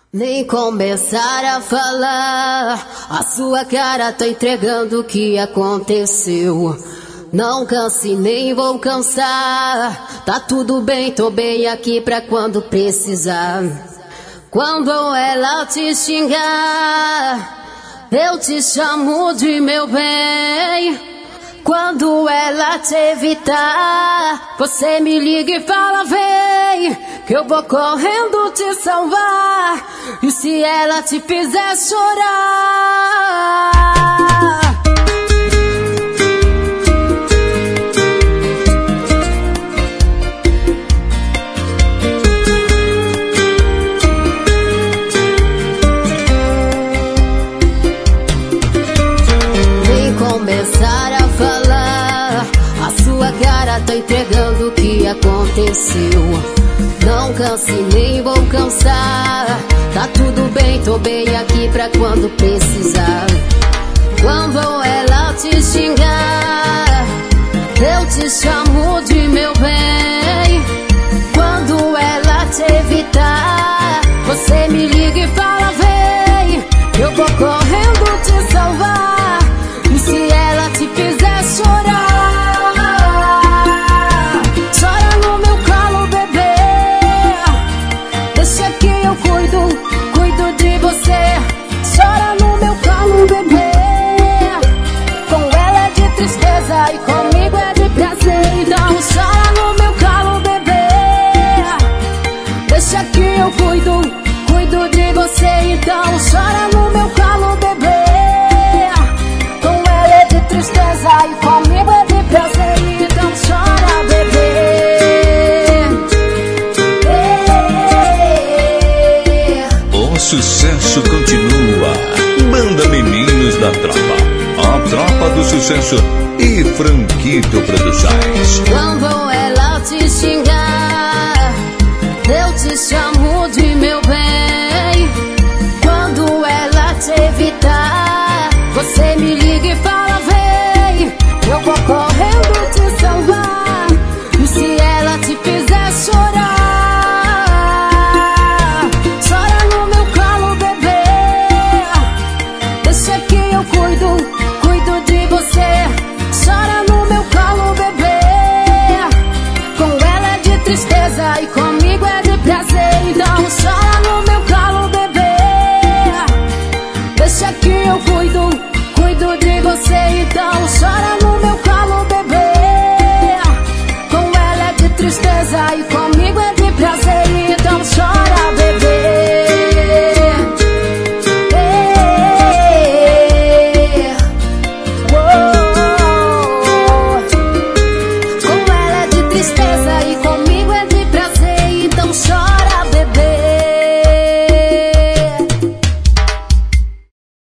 Nem começar a falar, a sua cara tá entregando o que aconteceu. Não canse nem vou cansar, tá tudo bem, tô bem aqui pra quando precisar. Quando ela te xingar, eu te chamo de meu bem. Quando ela te evitar, você me liga e fala vem, que eu vou correndo te salvar. E se ela te fizer chorar, nem começar a falar, a sua cara tá entregando o que aconteceu. Não canse nem vou cansar, tá tudo bem, tô bem aqui pra quando precisar. Quando ela te xingar, eu te chamo de meu bem. Quando ela te evitar, você me liga e fala vem, eu vou correndo te salvar. E se ela te fizer chorar, chora no meu colo, bebê. Deixa que eu cuido de você. Chora no meu colo, bebê. Com ela é de tristeza e comigo é de prazer. Então chora no meu colo, bebê. Deixa que eu cuido de você. Então chora no meu colo, bebê. Com ela é de tristeza e comigo é de prazer. Então chora, bebê. O sucesso continua. Banda Meninos da Tropa, a tropa do sucesso e Franquito Produções. Quando ela te xingar, eu te chamo de meu bem. Quando ela te evitar, você me liga e fala vem, eu vou correndo te salvar. E se ela te fizer chorar, chora no meu colo, bebê. Deixa que eu cuido de você. Chora no meu colo, bebê. Com ela é de tristeza e comigo é de prazer. Então chora no meu colo, bebê. Deixa que eu cuido de você. Então chora no meu colo, bebê. Com ela é de tristeza e comigo é de prazer. Então chora, bebê. Com ela é de tristeza e comigo